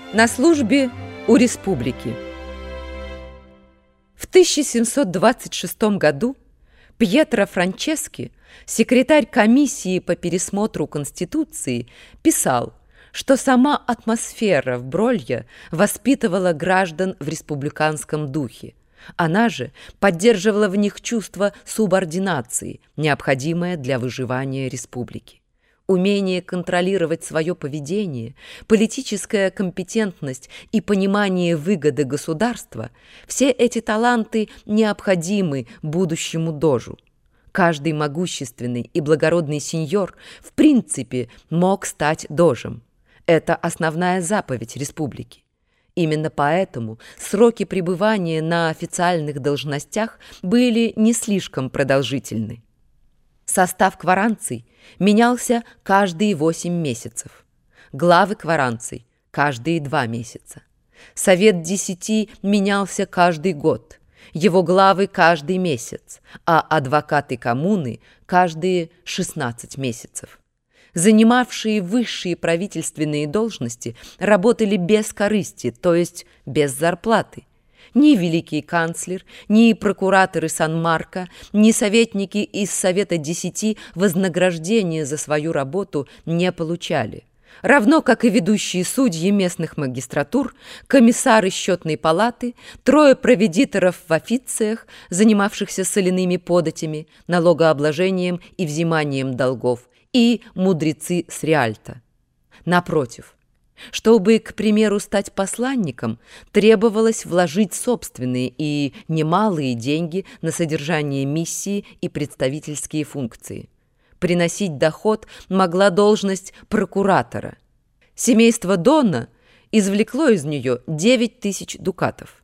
На службе у республики. В 1726 году Пьетро Франчески, секретарь комиссии по пересмотру Конституции, писал, что сама атмосфера в Бролье воспитывала граждан в республиканском духе. Она же поддерживала в них чувство субординации, необходимое для выживания республики. Умение контролировать свое поведение, политическая компетентность и понимание выгоды государства – все эти таланты необходимы будущему дожу. Каждый могущественный и благородный сеньор в принципе мог стать дожем. Это основная заповедь республики. Именно поэтому сроки пребывания на официальных должностях были не слишком продолжительны. Состав кваранций менялся каждые 8 месяцев, главы кваранций – каждые 2 месяца. Совет 10 менялся каждый год, его главы – каждый месяц, а адвокаты коммуны – каждые 16 месяцев. Занимавшие высшие правительственные должности работали без корысти, то есть без зарплаты. Ни великий канцлер, ни прокураторы Сан-Марко, ни советники из Совета 10 вознаграждения за свою работу не получали. Равно как и ведущие судьи местных магистратур, комиссары счетной палаты, 3 проведиторов в официях, занимавшихся соляными податями, налогообложением и взиманием долгов, и мудрецы с Риальто. Напротив, чтобы, к примеру, стать посланником, требовалось вложить собственные и немалые деньги на содержание миссии и представительские функции. Приносить доход могла должность прокуратора. Семейство Дона извлекло из нее 9000 дукатов.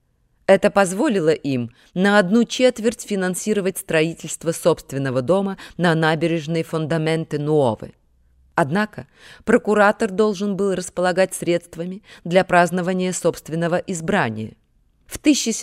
Это позволило им на 1/4 финансировать строительство собственного дома на набережной Фондаменте-Нуове. Однако прокуратор должен был располагать средствами для празднования собственного избрания. В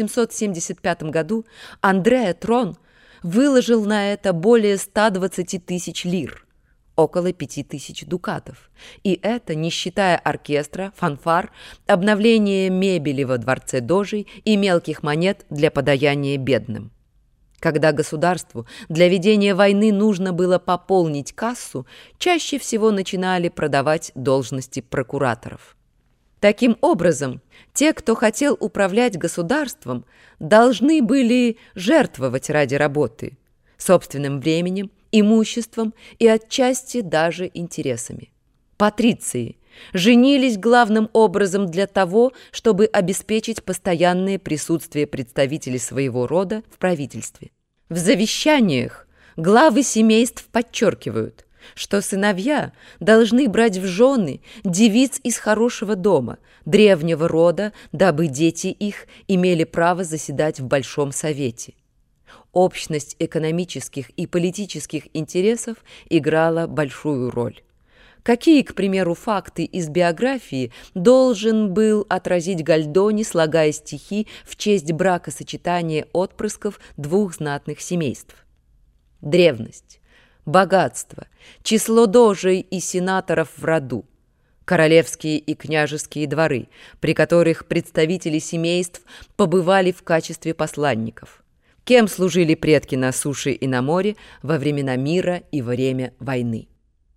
1775 году Андреа Трон выложил на это более 120 тысяч лир, около 5000 дукатов. И это не считая оркестра, фанфар, обновления мебели во дворце дожей и мелких монет для подаяния бедным. Когда государству для ведения войны нужно было пополнить кассу, чаще всего начинали продавать должности прокураторов. Таким образом, те, кто хотел управлять государством, должны были жертвовать ради работы собственным временем, имуществом и отчасти даже интересами. Патриции женились главным образом для того, чтобы обеспечить постоянное присутствие представителей своего рода в правительстве. В завещаниях главы семейств подчеркивают, что сыновья должны брать в жены девиц из хорошего дома, древнего рода, дабы дети их имели право заседать в Большом Совете. Общность экономических и политических интересов играла большую роль. Какие, к примеру, факты из биографии должен был отразить Гальдони, слагая стихи в честь бракосочетания отпрысков 2 знатных семейств? Древность, богатство, число дожей и сенаторов в роду, королевские и княжеские дворы, при которых представители семейств побывали в качестве посланников, кем служили предки на суше и на море во времена мира и во время войны.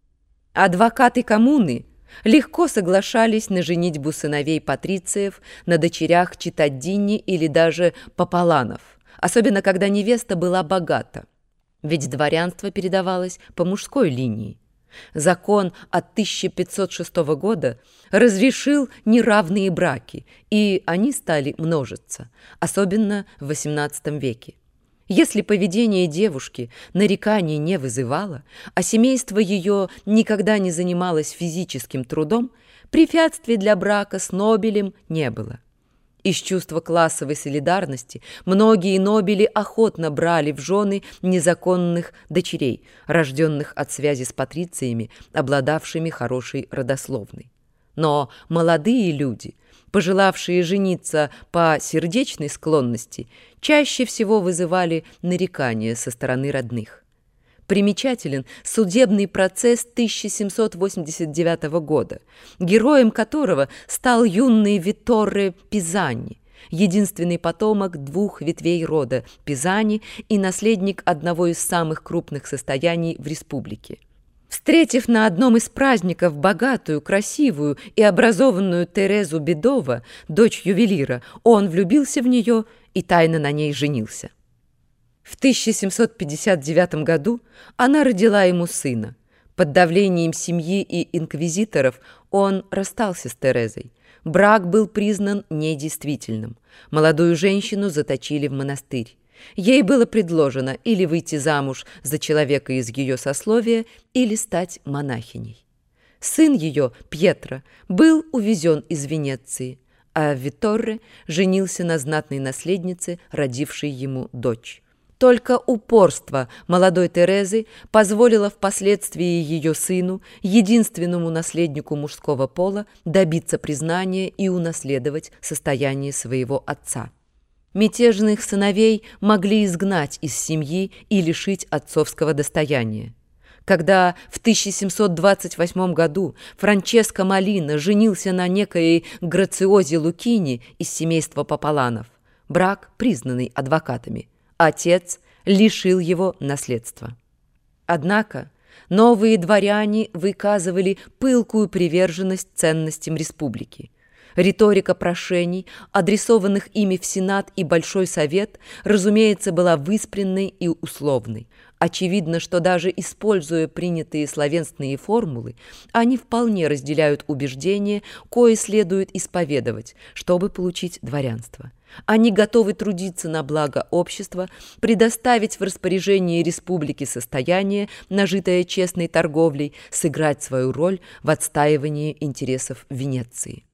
Адвокаты коммуны легко соглашались на женитьбу сыновей патрициев на дочерях читтадини или даже попаланов, особенно когда невеста была богата, ведь дворянство передавалось по мужской линии. Закон от 1506 года разрешил неравные браки, и они стали множиться, особенно в XVIII веке. Если поведение девушки нареканий не вызывало, а семейство ее никогда не занималось физическим трудом, препятствий для брака с нобелем не было. Из чувства классовой солидарности многие нобели охотно брали в жены незаконных дочерей, рожденных от связи с патрициями, обладавшими хорошей родословной. Но молодые люди, пожелавшие жениться по сердечной склонности, чаще всего вызывали нарекания со стороны родных. примечателен судебный процесс 1789 года, героем которого стал юный Витторе Пизани, единственный потомок двух ветвей рода Пизани и наследник одного из самых крупных состояний в республике. Встретив на одном из праздников богатую, красивую и образованную Терезу Бедова, дочь ювелира, он влюбился в нее и тайно на ней женился. В 1759 году она родила ему сына. Под давлением семьи и инквизиторов он расстался с Терезой. Брак был признан недействительным. Молодую женщину заточили в монастырь. Ей было предложено или выйти замуж за человека из ее сословия, или стать монахиней. Сын ее, Пьетро, был увезен из Венеции, а Витторе женился на знатной наследнице, родившей ему дочь. Только упорство молодой Терезы позволило впоследствии ее сыну, единственному наследнику мужского пола, добиться признания и унаследовать состояние своего отца. Мятежных сыновей могли изгнать из семьи и лишить отцовского достояния. Когда в 1728 году Франческо Молина женился на некой Грациозе Лукини из семейства Пополанов, брак, признанный адвокатами, отец лишил его наследства. Однако новые дворяне выказывали пылкую приверженность ценностям республики. Риторика прошений, адресованных ими в Сенат и Большой Совет, разумеется, была выспренной и условной. Очевидно, что даже используя принятые словесные формулы, они вполне разделяют убеждения, кое следует исповедовать, чтобы получить дворянство. Они готовы трудиться на благо общества, предоставить в распоряжение республики состояние, нажитое честной торговлей, сыграть свою роль в отстаивании интересов Венеции.